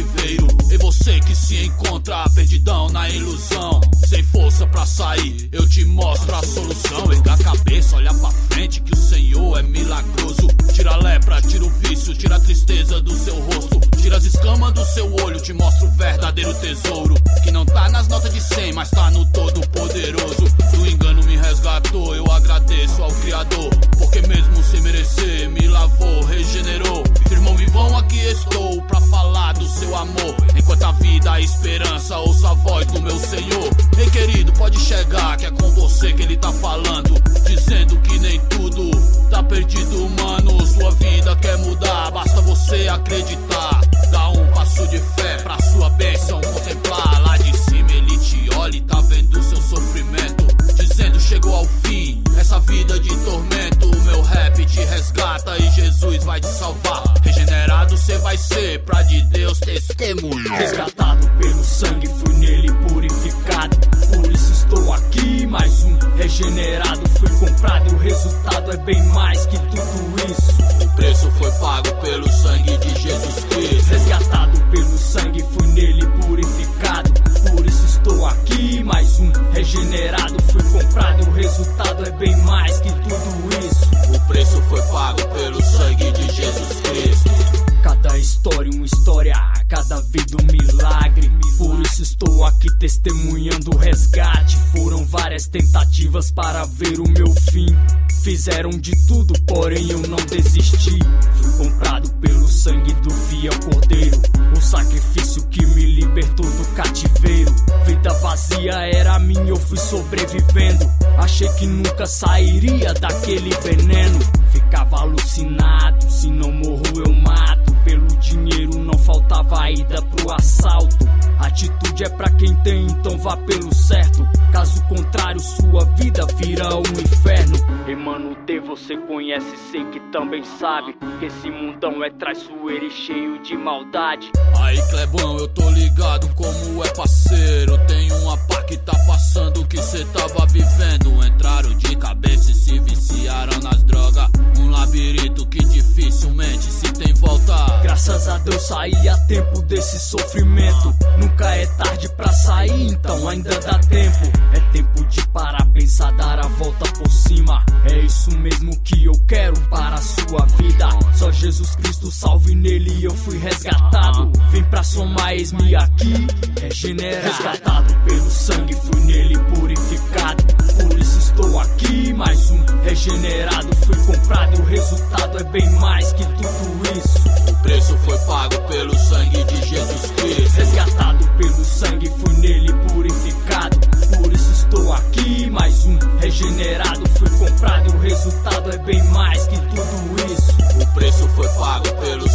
cativeiro. E você que se encontra perdidão na ilusão, sem força pra sair, eu te mostro a solução. Erga a cabeça, olha pra frente que o Senhor é milagroso. Tira a lepra, tira o vício, tira a tristeza do seu rosto, tira as escamas do seu olho, te mostro o verdadeiro tesouro, que não tá nas notas de 100, mas tá no Todo-Poderoso. Do engano me resgatou, eu agradeço ao Criador, porque mesmo sem merecer, me lavou, regenerou. Irmão vivão, aqui estou pra falar do seu amor. Enquanto a vida, a esperança, ouça a voz do meu Senhor. Ei querido, pode chegar, que é com você que ele tá falando, dizendo que nem tudo tá perdido, mano. Sua vida quer mudar, basta você acreditar. Dá um passo de fé pra sua bênção contemplar. Lá de cima ele te olha e tá vendo seu sofrimento, dizendo chegou ao fim essa vida de tormento. O meu rap te resgata e Jesus vai te salvar. Regenerado cê vai ser, pra de Deus testemunho. Resgatado pelo sangue, fui nele purificado, por isso estou aqui, mais um regenerado. Fui comprado e o resultado é bem mais que tudo isso. O preço foi pago pelo sangue de Jesus Cristo. Resgatado pelo sangue, fui nele purificado, por isso estou aqui, mais um regenerado. Fui comprado e o resultado é bem mais que tudo isso. O preço foi pago pelo sangue de Jesus Cristo. Cada história uma história, cada vida um milagre. Por isso estou aqui testemunhando o resgate. Foram várias tentativas para ver o meu fim. Fizeram de tudo, porém eu não desisti. Fui comprado pelo sangue do fiel Cordeiro, o sacrifício que me libertou do cativeiro. Vida vazia era minha, eu fui sobrevivendo. Achei que nunca sairia daquele veneno. Ficava alucinado, se não morro eu mato. Pelo dinheiro não faltava ida pro assalto. Atitude é pra quem tem, então vá pelo certo. Caso contrário, sua vida vira um inferno. E mano D, você conhece, sei que também sabe que esse mundão é traiçoeiro e cheio de maldade. Aí Clebão, eu tô ligado como é parceiro. Tem uma pá que tá passando que cê tava vivendo. Entraram de cabeça e se viciaram nas drogas. Um labirinto que dificilmente se tem volta. Graças a Deus saí a tempo desse sofrimento. Nunca é tarde pra sair, então ainda dá tempo. É tempo de parar, pensar, dar a volta por cima. É isso mesmo que eu quero para a sua vida. Só Jesus Cristo salve, nele eu fui resgatado. Vem pra somar, eis-me aqui, regenerado. Resgatado pelo sangue, fui nele purificado, por isso estou aqui, mais um regenerado. Fui comprado e o resultado é bem mais que tudo isso. O preço foi pago pelo sangue de Jesus Cristo. Resgatado pelo sangue, fui nele purificado, por isso estou aqui, mais um regenerado. Fui comprado e o resultado é bem mais que tudo isso. O preço foi pago pelo